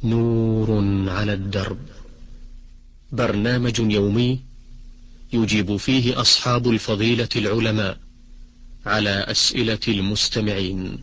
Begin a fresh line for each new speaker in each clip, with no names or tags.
نور على الدرب، برنامج يومي يجيب فيه أصحاب الفضيلة العلماء على أسئلة المستمعين.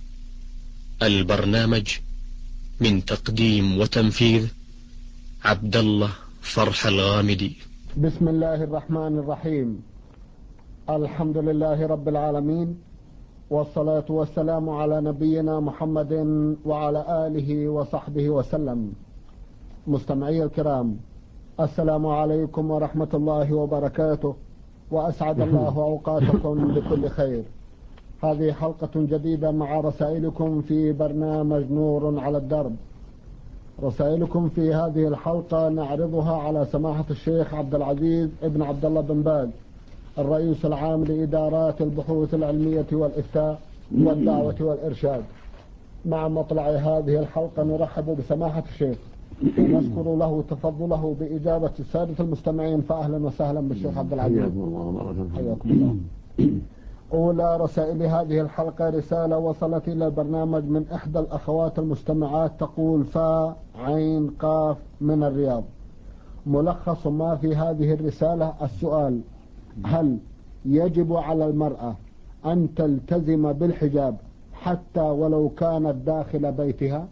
البرنامج من تقديم وتنفيذ عبد الله فرح الغامدي.
بسم الله الرحمن الرحيم. الحمد لله رب العالمين، والصلاة والسلام على نبينا محمد وعلى آله وصحبه وسلم. مستمعي الكرام، السلام عليكم ورحمة الله وبركاته، وأسعد الله أوقاتكم بكل خير. هذه حلقة جديدة مع رسائلكم في برنامج نور على الدرب. رسائلكم في هذه الحلقة نعرضها على سماحة الشيخ عبد العزيز ابن عبد الله بن باز، الرئيس العام لإدارات البحوث العلمية والإفتاء والدعوة والإرشاد. مع مطلع هذه الحلقة نرحب بسماحة الشيخ ونشكر له تفضله بإجابة السادة المستمعين، فأهلا وسهلا بالشيخ عبد العزيز. حياكم الله. أولى رسائل هذه الحلقة رسالة وصلت إلى البرنامج من إحدى الأخوات المستمعات، تقول: فا عين قاف من الرياض. ملخص ما في هذه الرسالة السؤال: هل يجب على المرأة أن تلتزم بالحجاب حتى ولو كانت داخل بيتها؟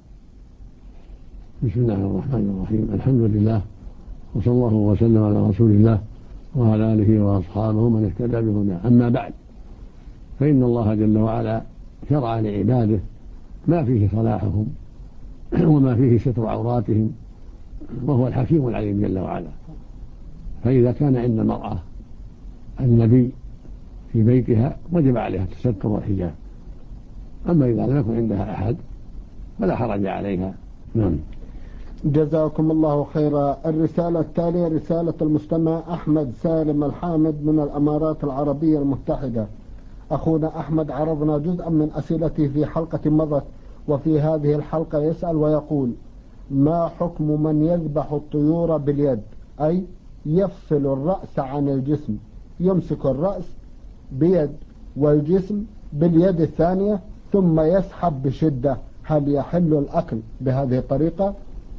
بسم الله الرحمن الرحيم. الحمد لله، وصلى الله وسلم على رسول الله وعلى آله وأصحابه من اهتدى بهداه. أما بعد، فإن الله جل وعلا شرع لعباده ما فيه صلاحهم وما فيه ستر عوراتهم، وهو الحكيم العليم جل وعلا. فإذا كان عند المرأة النبي في بيتها وجب عليها التستر والحجاب، أما إذا لم يكن عندها أحد فلا حرج عليها. نعم.
جزاكم الله خيرا. الرسالة التالية رسالة المستمع أحمد سالم الحامد من الأمارات العربية المتحدة. أخونا أحمد عرضنا جزءا من أسئلته في حلقة مضت، وفي هذه الحلقة يسأل ويقول: ما حكم من يذبح الطيور باليد، أي يفصل الرأس عن الجسم، يمسك الرأس بيد والجسم باليد الثانية ثم يسحب بشدة، هل يحل الأكل بهذه الطريقة؟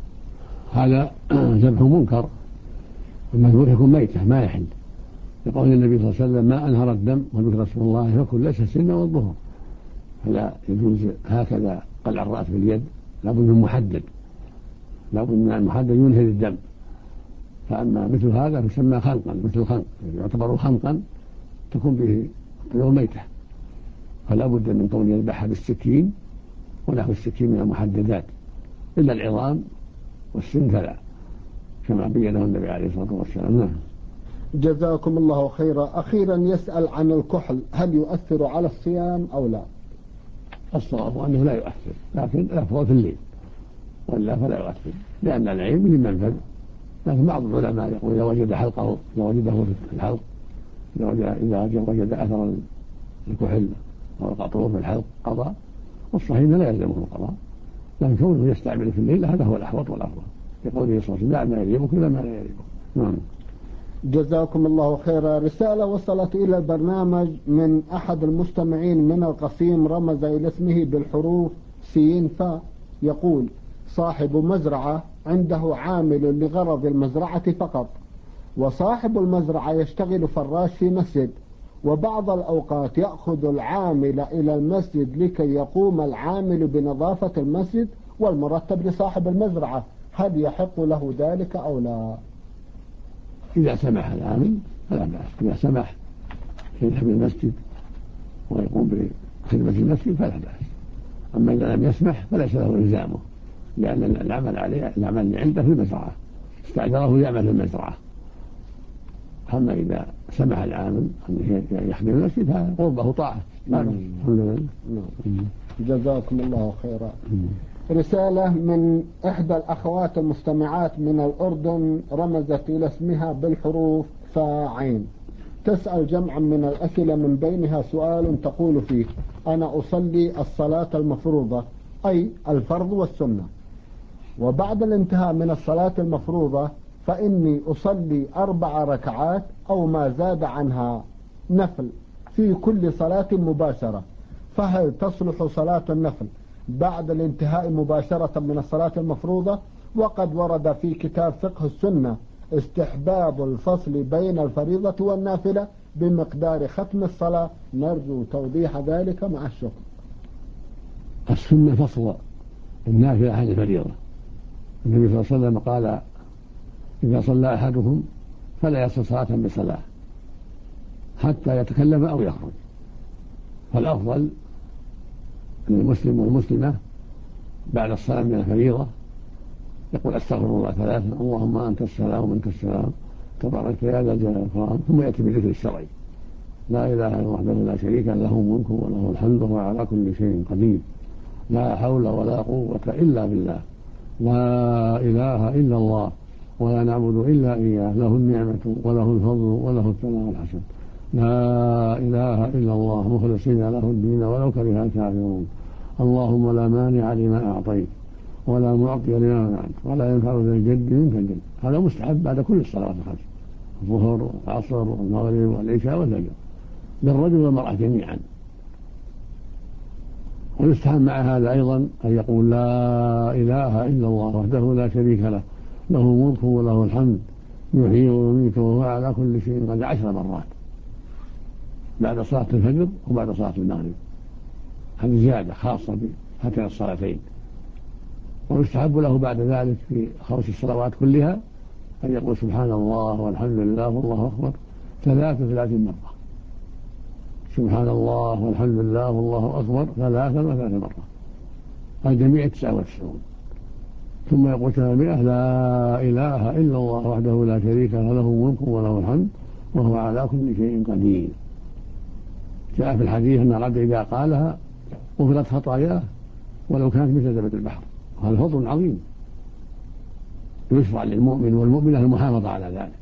هذا ذبح منكر، المذبوح يكون ميتة ما يحل، لقول النبي صلى الله عليه وسلم: ما أنهر الدم وذكر اسم الله فكل ليس السن والظهر. فلا يجوز هكذا قلع الرأس باليد، لابد من محدد، لابد من المحدد ينهي الدم. فأما مثل هذا يسمى خنقا، مثل الخنق يعتبر خنقا تكون به الطيور ميتة، فلا بد من كون يذبحها بالسكين ونحو السكين من المحددات، إلا العظام والسن فلا، كما بينه النبي عليه الصلاة والسلام. نعم.
جزاكم الله خيرا. أخيرا يسأل عن الكحل، هل يؤثر على الصيام أو لا؟
الصواب أنه لا يؤثر، لكن الأفضل في الليل، ولا فلا يؤثر، لأن العين للمنفذ. لكن بعض العلماء يقول إذا وجد حلقه، إذا وجده في الحلق، إذا وجد أثر الكحل أو القطور في الحلق قضى، والصحيح لا يلزمه القضاء، لكن كونه يستعمل في الليل هذا هو الأحوط والأفضل، يقول صلى الله عليه وسلم: لا ما يريبك إلا ما لا يريبك. نعم.
جزاكم الله خيرا. رسالة وصلت إلى البرنامج من أحد المستمعين من القصيم، رمز إلى اسمه بالحروف سين فا، يقول: صاحب مزرعة عنده عامل لغرض المزرعة فقط، وصاحب المزرعة يشتغل فراش في مسجد، وبعض الأوقات يأخذ العامل إلى المسجد لكي يقوم العامل بنظافة المسجد والمرتب لصاحب المزرعة، هل يحق له ذلك أو لا؟
إذا سمح العامل فلا بأس، إذا سمح يذهب إلى المسجد ويقوم بخدمة المسجد فلا بأس. أما إذا لم يسمح فليس له إلزامه، لأن العمل عليه، العمل اللي عنده في المزرعة، استأجره يعمل في المزرعة. أما إذا سمح العامل أن يخدم المسجد هذا قربه طاعة. الحمد لله.
جزاكم الله خيرا. رسالة من إحدى الأخوات المستمعات من الأردن، رمزت إلى اسمها بالحروف فاعين، تسأل جمعا من الأسئلة، من بينها سؤال تقول فيه: أنا أصلي الصلاة المفروضة، أي الفرض والسنة، وبعد الانتهاء من الصلاة المفروضة فإني أصلي 4 ركعات أو ما زاد عنها نفل في كل صلاة مباشرة، فهل تصلح صلاة النفل بعد الانتهاء مباشرة من الصلاة المفروضة. وقد ورد في كتاب فقه السنة استحباب الفصل بين الفريضة والنافلة بمقدار ختم الصلاة، نرجو توضيح ذلك مع الشكر.
السنة فصل النافلة عن الفريضة. النبي صلى الله عليه وسلم قال: إذا صلى أحدكم فلا يصل صلاة بصلاة حتى يتكلم أو يخرج. فالأفضل أن المسلم والمسلمة بعد الصلاة من الفريضة يقول: أستغفر الله ثلاثا، اللهم أنت السلام ومنك السلام تبارك يا ذا الجلال والإكرام، ثم يأتي بالذكر الشرعي: لا إله إلا الله وحده لا شريك له، له الملك وله الحمد وهو على كل شيء قدير، لا حول ولا قوة إلا بالله، لا إله إلا الله ولا نعبد إلا إياه، له النعمة وله الفضل وله الثناء الحسن، لا إله إلا الله مخلصين له الدين ولو كره الكافرون، اللهم لا مانع لما أعطيت ولا معطي لما منعت ولا ينفع ذا الجد منك الجد. هذا مستحب بعد كل الصلوات الخمس: الظهر والعصر والمغرب والعشاء والفجر، للرجل والمرأة جميعا. ويستحب مع هذا أيضا أن يقول: لا إله إلا الله وحده لا شريك له، له الملك وله الحمد يحيي ويميت وهو على كل شيء قدير 10 مرات بعد صلاة الفجر وبعد صلاة المغرب. هذه زيادة خاصة بهاتين الصلاتين. ويستحب له بعد ذلك في خمس الصلوات كلها أن يقول: سبحان الله والحمد لله والله أكبر 33 مرة. سبحان الله والحمد لله والله أكبر 33 مرة، الجميع 99. ثم يقول 100: لا إله إلا الله وحده لا شريك له، له الملك وله الحمد وهو على كل شيء قدير. جاء في الحديث أن العبد إذا قالها غفرت خطاياه ولو كانت مثل زبد البحر. وهذا فضل عظيم يشرع للمؤمن والمؤمنة المحافظة على ذلك.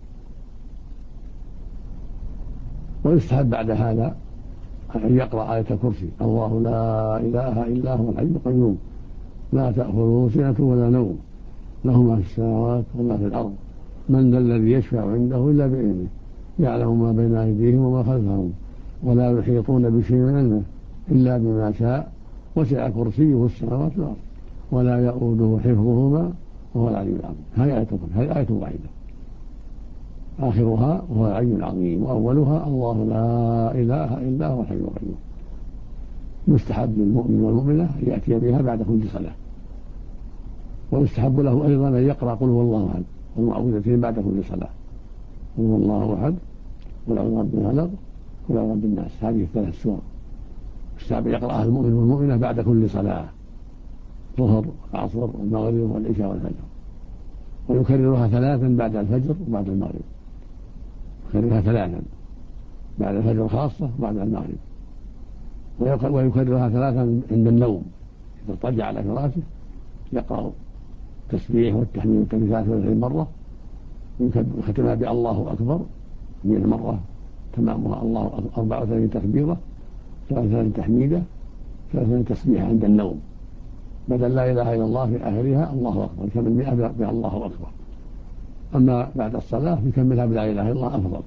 ويستحب بعد هذا أن يقرأ آية الكرسي: الله لا إله إلا هو الحي القيوم لا تأخذه سنة ولا نوم له ما في السماوات وما في الأرض من ذا الذي يشفع عنده إلا بإذنه يعلم ما بين أيديهم وما خلفهم ولا يحيطون بشيء من علمه إلا بما شاء وسع كرسيه السماوات والأرض ولا يؤوده حفظهما وهو العلي العظيم. هذه آية واحدة آخرها وهو العلي العظيم، وأولها الله لا إله إلا هو الحي القيوم. يستحب للمؤمن والمؤمنة أن يأتي بها بعد كل صلاة. ويستحب له أيضا أن يقرأ قل هو الله أحد والمعوذتين بعد كل صلاة: قل هو الله أحد قل أعوذ برب الفلق قل أعوذ برب الناس. هذه الثلاث سور يستحب يقرأها المؤمن والمؤمنة بعد كل صلاة: الظهر والعصر والمغرب والعشاء والفجر. ويكررها 3 بعد الفجر وبعد المغرب. يكررها 3 بعد الفجر خاصة وبعد المغرب. ويكررها 3 عند النوم إذا اضطجع على فراشه يقرأ التسبيح والتحميد والتكبير 33 مرة، يختمها بالله أكبر 100 مرة تمامها الله أكبر 34 تكبيرة 33 تحميدة 33 تسبيحة عند النوم، بدل لا إله إلا الله في آخرها الله أكبر يكمل 100 بالله أكبر. أما بعد الصلاة يكملها بلا إله إلا الله أفضل.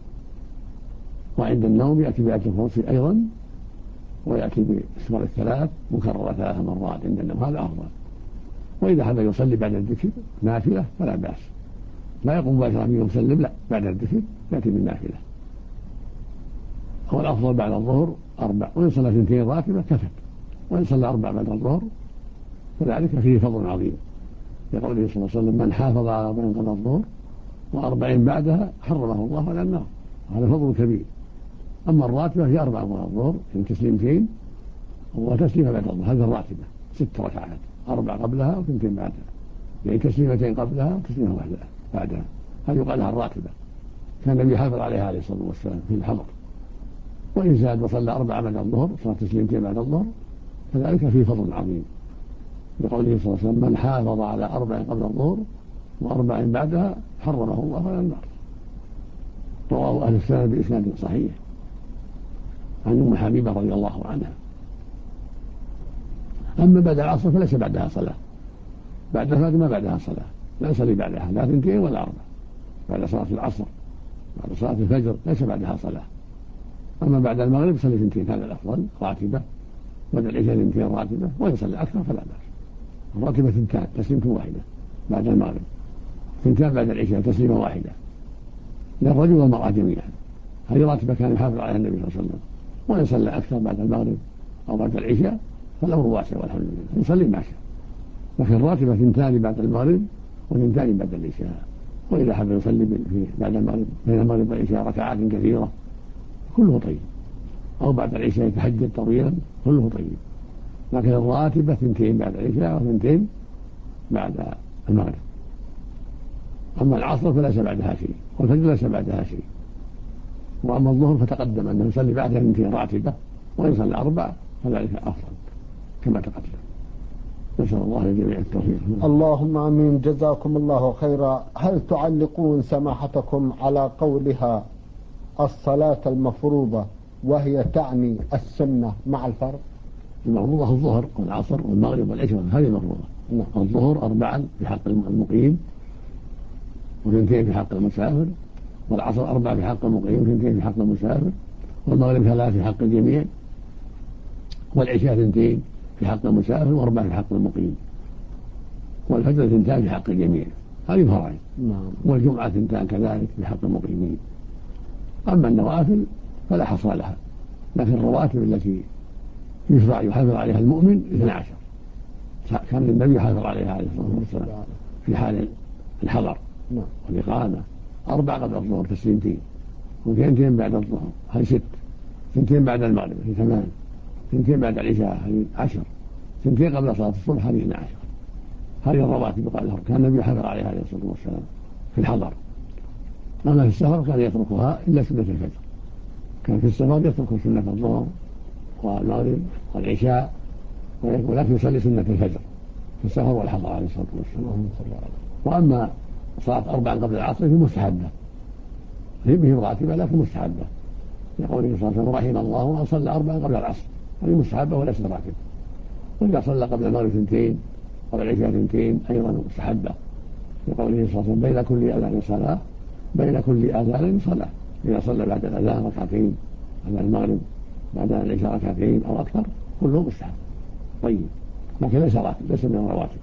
وعند النوم يأتي بآية الكرسي أيضا، ويأتي بالسور الثلاث مكررة 3 مرات عند النوم، هذا أفضل. وإذا حب يصلي بعد الذكر نافلة فلا بأس، لا يقوم مباشرة يسلم، لا، بعد الذكر يأتي بالنافلة. هو الأفضل بعد الظهر 4، وإن صلى 2 راتبة كفت، وإن صلى 4 بعد الظهر فذلك فيه فضل عظيم، لقوله صلى الله عليه وسلم: من حافظ على 40 قبل الظهر و40 بعدها حرمه الله على النار. هذا فضل كبير. أما الراتبة هي 4 قبل الظهر، يعني تسليمتين وتسليمة بعد الظهر، هذه الراتبة 6 ركعات، 4 قبلها و2 بعدها، يعني تسليمتين قبلها وتسليمة واحدة بعدها، هذه يقال لها الراتبة. كان النبي يحافظ عليها عليه الصلاة والسلام في الحضر. وإن زاد وصلى 4 بعد الظهر صار تسليمتين بعد الظهر فذلك فيه فضل عظيم، لقوله صلى الله عليه وسلم: من حافظ على 4 قبل الظهر و40 بعدها حرمه الله على النار. رواه أهل السنة بإسناد صحيح عن أم حبيبة رضي الله عنها. أما بعد العصر فليس بعدها صلاة، بعد الفجر ما بعدها صلاة، لا يصلي بعدها لا 2 ولا 4. بعد صلاة العصر بعد صلاة الفجر ليس بعدها صلاة. أما بعد المغرب يصلي 2، هذا الأفضل راتبة، بدل العشاء 2 راتبة، وإن صلى أكثر فلا بأس. الراتبة 2 تسليمة واحدة بعد المغرب، 2 بعد العشاء تسليمة واحدة للرجل والمرأة جميعا. هذه راتبة كان يحافظ عليها النبي صلى الله عليه وسلم. وإن صلى أكثر بعد المغرب أو بعد العشاء فالأمر واسع والحمد لله، يصلي ما شاء. لكن الراتبة 2 بعد المغرب و2 بعد العشاء. وإذا حب يصلي بعد المغرب بين المغرب والعشاء ركعات كثيرة كله طيب، أو بعد العشاء يتهجد طويلا كله طيب. لكن الراتبة 2 بعد العشاء و2 بعد المغرب. أما العصر فليس بعدها شيء، والفجر ليس بعدها شيء. وأما الظهر فتقدم أنه يصلي بعدها 2 راتبة، وإن صلى 4 فذلك أفضل كما تقدم. نسأل الله للجميع التوفيق.
اللهم آمين. جزاكم الله خيرا. هل تعلقون سماحتكم على قولها الصلاة المفروضة وهي تعني السنة مع الفرض؟
المفروضة الظهر والعصر والمغرب والعشاء، هذه المفروضة. الظهر 4 في حق المقيم و2 في حق المسافر، والعصر 4 في حق المقيم و2 في حق المسافر، والمغرب 3 في حق الجميع، والعشاء 2 في حق المسافر و4 في حق المقيم، والفجر 2 في حق الجميع. هذه فرائض. والجمعة 2 كذلك في حق المقيمين. أما النوافل فلا حصر لها، لكن الرواتب التي يشرع يحافظ عليها المؤمن 12 كان النبي يحافظ عليها عليه الصلاة والسلام في حال الحضر والإقامة. 4 قبل الظهر تسليمتين، و2 بعد الظهر هذه 6، 2 بعد المغرب هذه 8، 2 بعد العشاء هذه 10، 2 قبل صلاة الصبح هذه 12. هذه الرواتب يقال لها كان النبي يحافظ عليها عليه الصلاة والسلام في الحضر. أما في السفر كان يتركها إلا سنة الفجر، كان في السفر يترك سنة الظهر والمغرب والعشاء، ولكن يصلي سنة الفجر في السفر والحضر عليه الصلاة والسلام. وأما صلاة 4 قبل العصر في مستحبة، هي به راتبة لكن مستحبة، يقول صلى الله عليه وسلم رحم الله من صلى 4 قبل العصر، هذه مستحبة وليست راتبة. وإذا صلى قبل المغرب 2 قبل العشاء 2 أيضا مستحبة، يقول صلى الله عليه وسلم بين كل أذان صلاة، بين كل أذان صلاة. إذا صلى بعد الأذان 2 بعد المغرب بعد العشاء 2 أو أكثر كله مستحب طيب، لكن ليس راتب، ليس من الرواتب.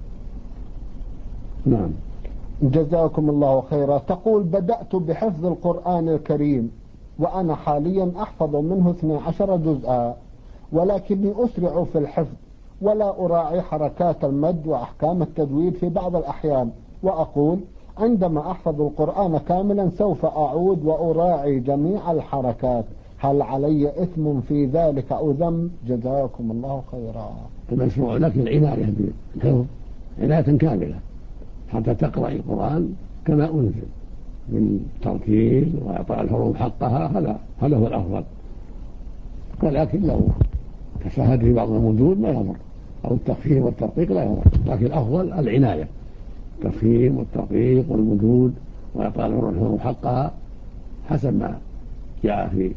نعم.
جزاكم الله خيرا. تقول بدأت بحفظ القرآن الكريم وأنا حاليا أحفظ منه 12 جزءا، ولكني أسرع في الحفظ ولا أراعي حركات المد وأحكام التجويد في بعض الأحيان، وأقول عندما أحفظ القرآن كاملا سوف أعود وأراعي جميع الحركات، هل علي إثم في ذلك أو ذنب؟ جزاكم الله خيرا.
المشروع لك العناية بالحفظ عناية كاملة حتى تقرأ القرآن كما أنزل بالترتيل وإعطاء الحروف حقها، هذا هو الأفضل. ولكن لو تشاهد في بعض المدود لا يضر، أو التفخيم والترقيق لا يضر، لكن الأفضل العناية، التفخيم والترقيق والمدود وإعطاء الحروف حقها حسب ما جاء في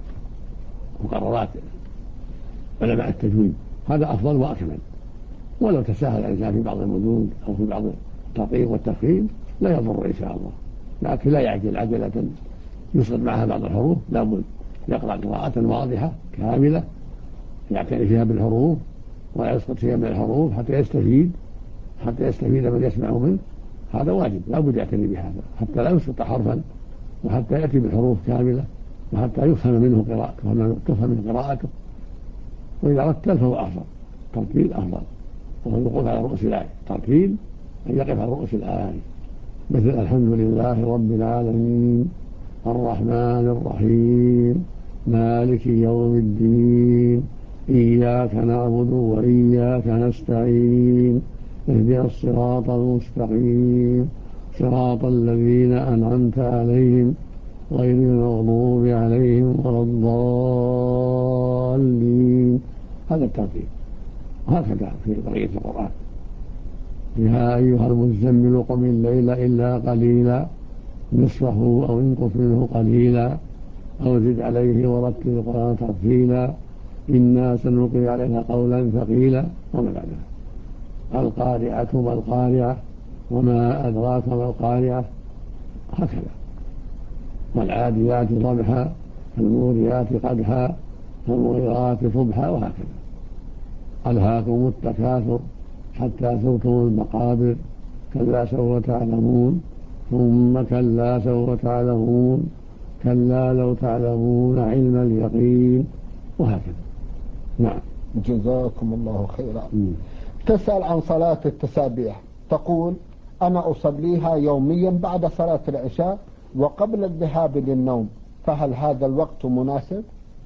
مقررات علماء التجويد، هذا أفضل وأكمل. ولو تساهل الإنسان في بعض المدود أو في بعض الترقيق والتفخيم لا يضر إن شاء الله، لكن لا يعجل عجلة يسقط معها بعض الحروف، لابد يقرأ قراءة واضحة كاملة يعتني فيها بالحروف ولا يسقط فيها من الحروف حتى يستفيد من يسمع منه. هذا واجب لابد يعتني بهذا حتى لا يسقط حرفا، وحتى يأتي بالحروف كاملة، وحتى يفهم منه قراءته. وإذا رتل فهو أفضل، ترتيل أفضل، وهو الوقوف على رؤوس الآية. ترتيل أن يقف على رؤوس الآية، مثل الحمد لله رب العالمين الرحمن الرحيم مالك يوم الدين إياك نعبد وإياك نستعين اهدنا الصراط المستقيم صراط الذين أنعمت عليهم غير المغضوب عليهم ولا الضالين. هذا الترتيب، وهكذا في بقية القرآن. يا أيها المزمل قم الليل إلا قليلا نصفه أو انقص منه قليلا أو زد عليه ورتل القرآن ترتيلا إنا سنلقي عليها قولا ثقيلا. وما بعدها القارعة ما القارعة وما أدراك ما القارعة، هكذا. والعاديات ضبحا فالموريات قدحا فالمغيرات صبحا، وهكذا. ألهاكم التكاثر حتى زرتم المقابر كلا سوف تعلمون ثم كلا سوف تعلمون كلا لو تعلمون علم اليقين وهكذا. نعم.
جزاكم الله خيرا. تسأل عن صلاة التسابيح، تقول: أنا أصليها يوميا بعد صلاة العشاء وقبل الذهاب للنوم، فهل هذا الوقت مناسب؟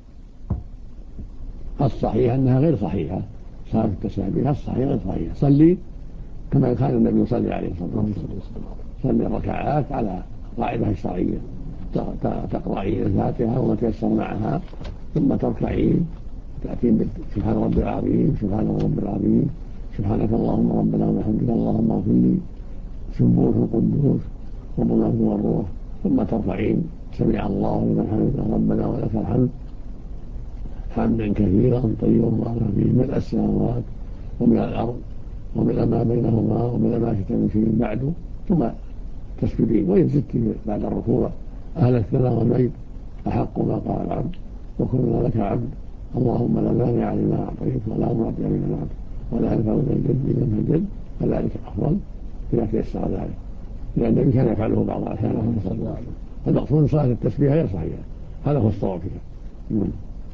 الصحيح أنها غير صحيحة. صلاة التسابيح الصحيح غير صحيحة. صلي كما كان النبي يصلي عليه الصلاة والسلام، صلي الركعات على قاعدة الشرعية، تقرأين الفاتحة وما تيسر معها، ثم تركعين تأتين سبحان ربي العظيم سبحان ربي العظيم سبحانك اللهم ربنا وبحمدك اللهم اغفر لي سبوح القدوس ومنافق والروح، ثم ترفعين سمع الله لمن حمده ربنا ولك الحمد حمدا كثيرا طيبا مباركا فيه ملء السماوات ومن الأرض ومن ما بينهما ومن ما شئت من شيء بعد، ثم تسجدين. وإن زدت بعد الركوع أهل الثناء والمجد أحق ما قال العبد وكلنا لك عبد اللهم لا مانع لما أعطيت ولا معطي لما منعت ولا ينفع ذا الجد منك الجد، فذلك أفضل إذا تيسر ذلك، لأن النبي كان يفعله بعض الأحيان. المقصود صلاة التسبيح غير صحيحة، هذا هو الصواب فيها.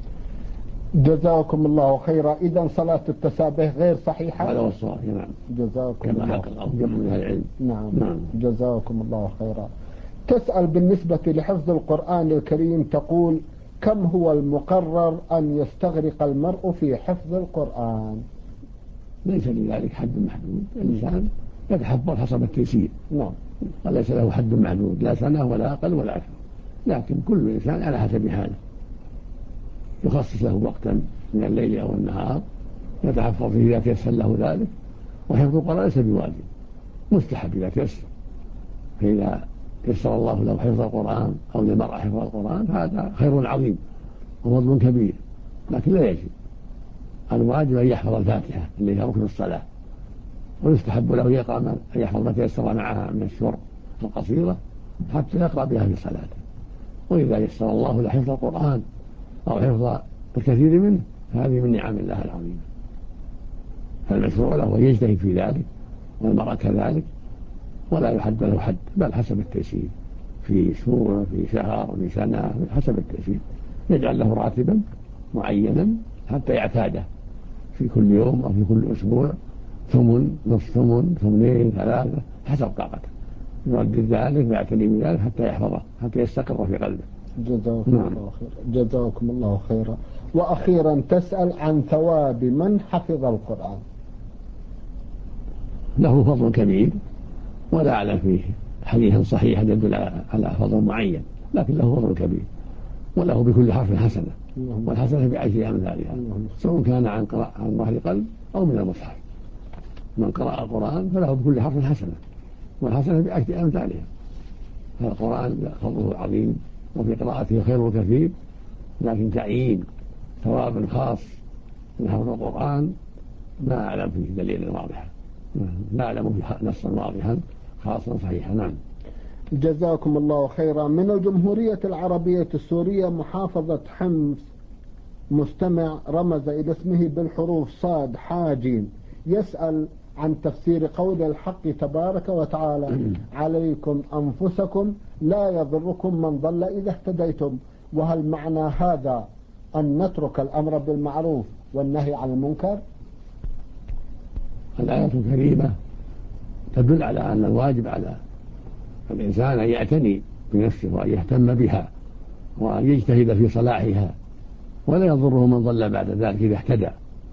جزاكم الله خيرا. إذا صلاة التسابيح غير صحيحة،
هذا هو الصواب. نعم.
جزاكم
كما
الله
حقق جمع من أهل العلم.
نعم. جزاكم الله خيرا. تسأل بالنسبة لحفظ القرآن الكريم، تقول: كم هو المقرر أن يستغرق المرء في حفظ القرآن؟
ليس لذلك حد محدود، الإنسان يتحفظ حسب التيسير.
نعم.
وليس له حد محدود، لا سنة ولا أقل ولا أكثر، لكن كل إنسان على حسب حاله يخصص له وقتا من الليل أو النهار يتحفظ فيه إذا تيسر له ذلك. وحفظ القرآن ليس بواجب، مستحب إذا تيسر، فإذا يسر الله له حفظ القرآن أو للمرأة حفظ القرآن هذا خير عظيم وفضل كبير، لكن لا يجب. الواجب أن يحفظ الفاتحة اللي هي ركن الصلاة، ويستحب له يقرأ أن يحفظ ما تيسر معها من السور القصيرة حتى يقرأ بها في صلاته. وإذا يسر الله له حفظ القرآن أو حفظ الكثير منه هذه من نعم الله العظيمة، فالمشروع له أن يجتهد في ذلك، والمرأة كذلك، ولا يحد له حد، بل حسب التيسير، في سورة في شهر في سنة حسب التيسير، يجعل له راتبا معينا حتى يعتاده في كل يوم أو في كل أسبوع، ثمن نصف ثمن ثمنين ثلاثة حسب طاقته، يردد ذلك ويعتني بذلك حتى يحفظه حتى يستقر في قلبه.
جزاكم الله خيرا. جزاكم الله خيرا. وأخيرا تسأل عن ثواب من حفظ القرآن.
له فضل كبير، ولا أعلم فيه حديثا صحيحا يدل على فضل معين، لكن له فضل كبير، وله بكل حرف حسنة، والحسنة بعشر أمثالها، سواء كان عن ظهر قلب أو من المصحف. من قرأ القرآن فله بكل حرف حسنة، والحسنة بعشر أمثالها. فالقرآن فضله عظيم، وفي قراءته خير كثير، لكن تعيين ثواب خاص من حفظ القرآن ما أعلم فيه دليلا واضحا، لا أعلم فيه نصا واضحا خاصا صحيحا. نعم.
جزاكم الله خيرا. من الجمهورية العربية السورية محافظة حمص، مستمع رمز إلى اسمه بالحروف صاد حاجيم، يسأل عن تفسير قول الحق تبارك وتعالى: عليكم أنفسكم لا يضركم من ضل إذا اهتديتم. وهل معنى هذا أن نترك الأمر بالمعروف والنهي عن المنكر؟
الآية الكريمة تدل على أن الواجب على الإنسان أن يعتني بنفسه وأن يهتم بها وأن يجتهد في صلاحها، ولا يضره من ضل بعد ذلك إذا اهتدى.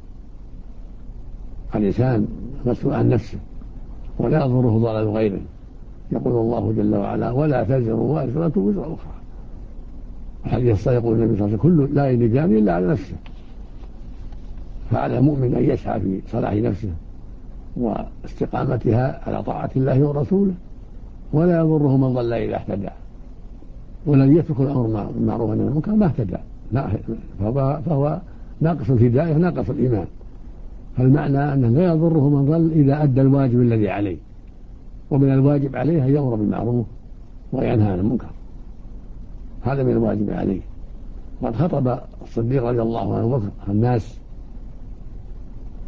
الإنسان مسؤول عن نفسه ولا يضره ضلال غيره. يقول الله جل وعلا: ولا تزر وازرة وزر أخرى. الحديث الصحيح يقول النبي صلى الله عليه وسلم: كل لا يلجان إلا على نفسه. فعلى المؤمن أن يسعى في صلاح نفسه واستقامتها على طاعة الله ورسوله، ولا يضره من ضل إذا اهتدى. ولن يترك الأمر بالمعروف والنهي عن المنكر ما اهتدى، فهو ناقص الهداية ناقص الإيمان. فالمعنى أنه لا يضره من ضل إذا أدى الواجب الذي عليه، ومن الواجب عليه أن يأمر بالمعروف وينهى عن المنكر، هذا من الواجب عليه. وقد خطب الصديق رضي الله عنه الناس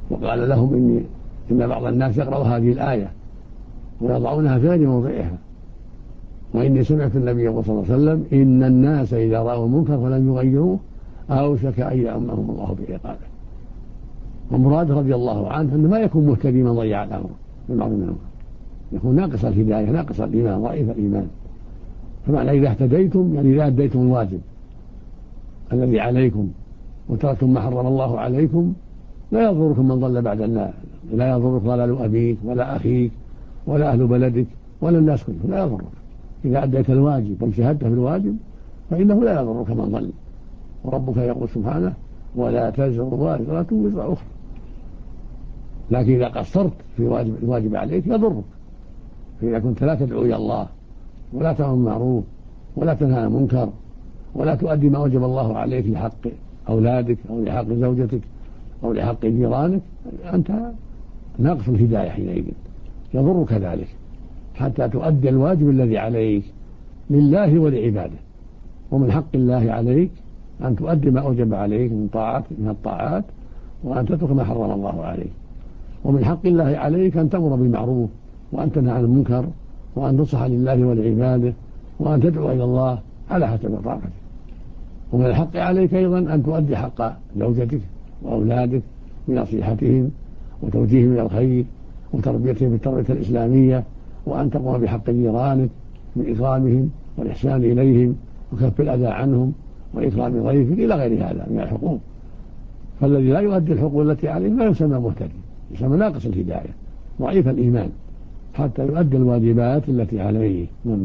وقال لهم إن بعض الناس يقرأ هذه الآية ويضعونها في غير موضعها، وإني سمعت النبي صلى الله عليه وسلم إن الناس إذا رأوا المنكر فلم يغيروه أوشك أن يأمهم الله بعقابه. ومراد رضي الله عنه أنه ما يكون مهتدي من ضيع الأمر بالمعروف والنهي، يكون ناقص الهداية ناقص الإيمان ضعيف الإيمان. فمعنى إذا اهتديتم يعني إذا أديتم الواجب الذي عليكم وتركتم ما حرم الله عليكم لا يضركم من ضل بعد الناس، لا يضرك ضلال أبيك ولا أخيك ولا أهل بلدك ولا الناس كلهم، لا يضرك إذا أديت الواجب واجتهدت في الواجب فإنه لا يضرك من ضل. وربك يقول سبحانه ولا تزر وازرة وزر أخرى. لكن إذا قصرت في الواجب عليك يضرك، فإذا كنت لا تدعو إلى الله ولا تأمر بالمعروف ولا تنهى عن المنكر ولا تؤدي ما وجب الله عليك لحق أولادك أو لحق زوجتك أو لحق جيرانك أنت ناقص الهداية حينئذ، يضرك ذلك حتى تؤدي الواجب الذي عليك لله ولعباده. ومن حق الله عليك أن تؤدي ما أوجب عليك من الطاعات وأن تترك ما حرم الله عليك. ومن حق الله عليك أن تأمر بالمعروف وأن تنهى عن المنكر وأن تصح لله ولعباده وأن تدعو إلى الله على حسب طاقتك. ومن الحق عليك أيضا أن تؤدي حق زوجتك وأولادك بنصيحتهم وتوجيههم إلى الخير وتربيتهم بالتربية الإسلامية، وأن تقوم بحق جيرانك بإكرامهم والإحسان إليهم وكف الأذى عنهم وإكرام ضيفك إلى غير هذا من الحقوق. فالذي لا يؤدي الحقوق التي عليه لا يسمى مهتدي، يسمى ناقص الهداية ضعيف الإيمان حتى يؤدي الواجبات التي عليه.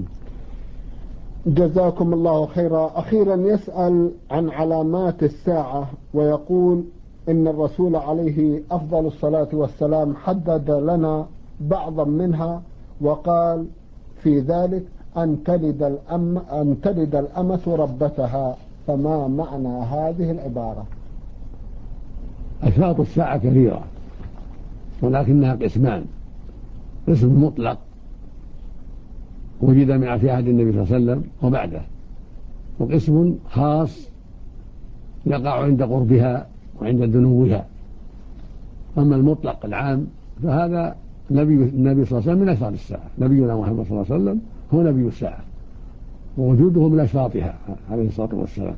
جزاكم الله خيرا. أخيرا يسأل عن علامات الساعة ويقول إن الرسول عليه أفضل الصلاة والسلام حدد لنا بعضا منها وقال في ذلك أن تلد الأمة ربتها، فما معنى هذه العبارة؟
أشراط الساعة كثيرة ولكنها قسمان: قسم مطلق وجد في عهد النبي صلى الله عليه وسلم وبعده، وقسم خاص يقع عند قربها وعند دنوها. أما المطلق العام فهذا النبي صلى الله عليه وسلم من أشراط الساعة، نبينا محمد صلى الله عليه وسلم هو نبي الساعة ووجوده من أشراطها عليه الصلاة والسلام.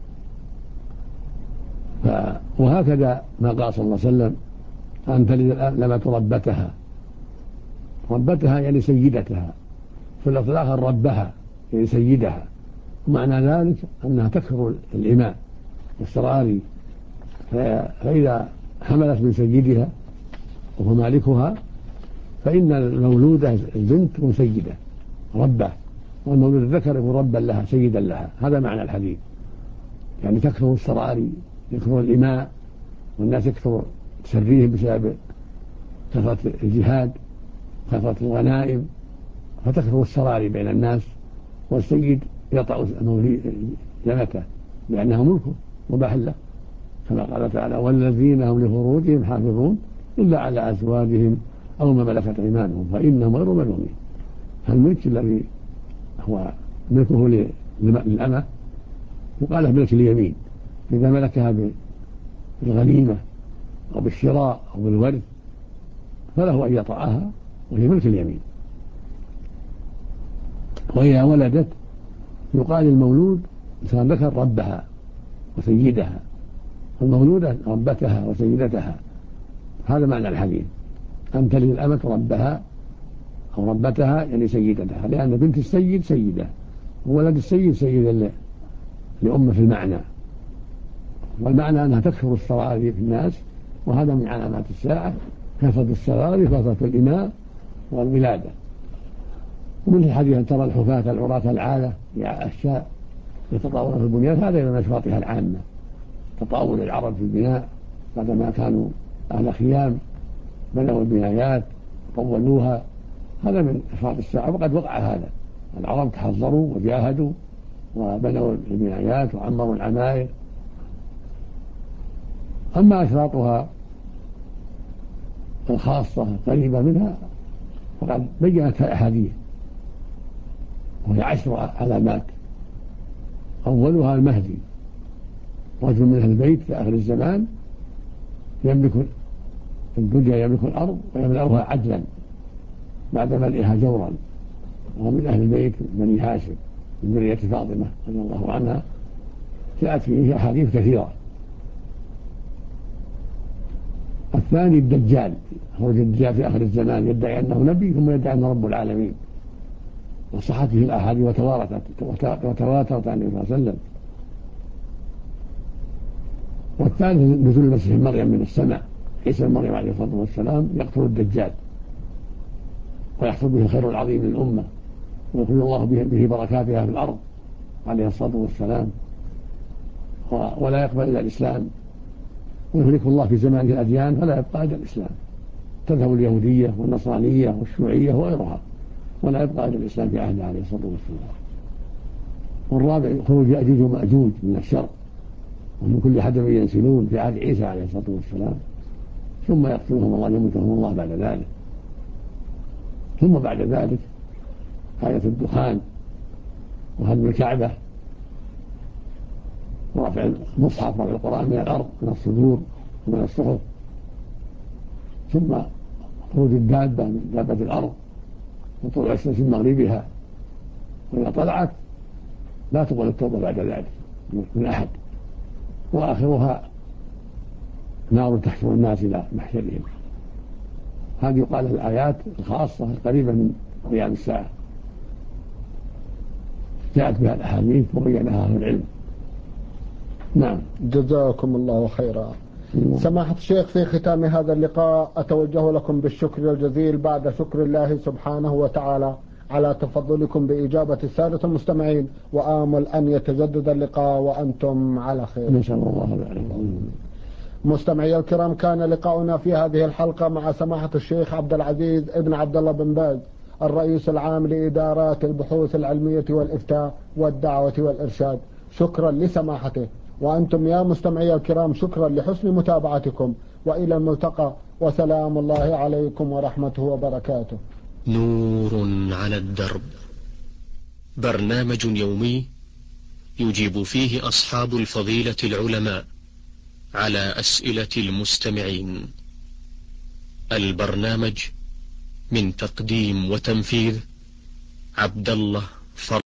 وهكذا ما قال صلى الله عليه وسلم أن تلد الأمة ربتها يعني سيدتها، في اللفظ الآخر ربها يعني سيدها، ومعنى ذلك أنها تكثر الإماء والسراري، فإذا حملت من سيدها وهو مالكها فإن المولودة البنت تكون سيدة ربة، والمولود الذكر يكون ربا لها سيدا لها. هذا معنى الحديث، يعني تكثر السراري، يكثر الإماء، والناس يكثر تسريهم بسبب كثرة الجهاد كثرة الغنائم، فتكثر السراري بين الناس، والسيد يطأ جنته لأنها ملكه مباح له، كما قال تعالى: والذين هم لفروجهم حافظون إلا على أزواجهم أو ما ملكت أيمانهم فإنهم غير ملومين. فالملك الذي هو ملكه للأمة يقال له ملك اليمين، إذا ملكها بالغنيمة أو بالشراء أو بالورث فله أن يطأها وهي ملك اليمين. وإذا ولدت يقال المولود إنسان ذكر ربها وسيدها، المولودة ربتها وسيدتها. هذا معنى الحديث، أن تلد الأمة ربها أو ربتها يعني سيدتها، لأن بنت السيد سيدة وولد السيد سيدا لأمة في المعنى، والمعنى أنها تكثر السراري في الناس، وهذا من علامات الساعة، كثرة السراري كثرة الإماء والولادة. ومن الحديث أن ترى الحفاة العراة العالة الشاء يتطاولون في البنيان، هذا من أشراطها العامة، تطاول العرب في البناء بعدما كانوا أهل خيام بنوا البنايات طولوها، هذا من أشراط الساعة. وقد وقع هذا، العرب تحضروا وجاهدوا وبنوا البنايات وعمروا العماير. أما أشراطها الخاصة قريبة منها فقد بينت الأحاديث، وهي 10 علامات. أولها المهدي، رجل من أهل البيت في آخر الزمان يملك الدنيا يملك الأرض ويملأها عدلا بعد ملئها جورا، وهو من أهل البيت بني هاشم من ذرية فاطمة رضي الله عنها، جاءت فيه أحاديث كثيرة. الثاني الدجال، خروج الدجال في آخر الزمان، يدعي أنه نبي ثم يدعي أنه رب العالمين، وصحت به الأحاديث وتواترت عن النبي صلى الله عليه وسلم. والثالث نزول المسيح مريم من السماء، عيسى بن مريم عليه الصلاة والسلام يقتل الدجال ويحصل به الخير العظيم للأمة، ويخرج الله به بركاتها في الأرض عليه الصلاة والسلام، ولا يقبل إلا الإسلام، ويهلك الله في زمان الأديان فلا يبقى إلا الإسلام، تذهب اليهودية والنصرانية والشيوعية وغيرها، ولا يبقى إلا الإسلام في عهده عليه الصلاة والسلام. والرابع خروج يأجوج ومأجوج من الشرق، ومن كل حدب ينسلون في عهد عيسى عليه الصلاة والسلام، ثم يقتلهم الله يموتهم الله بعد ذلك. ثم بعد ذلك آية الدخان وهدم الكعبة ورفع المصحف ورفع القرآن من الأرض من الصدور ومن الصحف، ثم خروج الدابة من دابة الأرض وطلوع الشمس من مغربها، وإذا طلعت لا تقبل التوبة بعد ذلك من أحد، وآخرها نار تحشر الناس إلى محشرهم. هذه يقال الآيات الخاصة القريبة من قيام الساعة، جاءت بها الأحاديث وبينها أهل العلم. نعم.
جزاكم الله خيرا. سماحة الشيخ، في ختام هذا اللقاء أتوجه لكم بالشكر الجزيل بعد شكر الله سبحانه وتعالى على تفضلكم بإجابة السادة المستمعين، وآمل أن يتجدد اللقاء وأنتم على خير
إن شاء الله.
مستمعي الكرام، كان لقاؤنا في هذه الحلقة مع سماحة الشيخ عبد العزيز ابن عبد الله بن باز، الرئيس العام لإدارات البحوث العلمية والإفتاء والدعوة والإرشاد. شكرا لسماحته، وأنتم يا مستمعي الكرام شكرا لحسن متابعتكم، وإلى الملتقى، وسلام الله عليكم ورحمته وبركاته.
نور على الدرب، برنامج يومي يجيب فيه أصحاب الفضيلة العلماء على أسئلة المستمعين. البرنامج من تقديم وتنفيذ عبد الله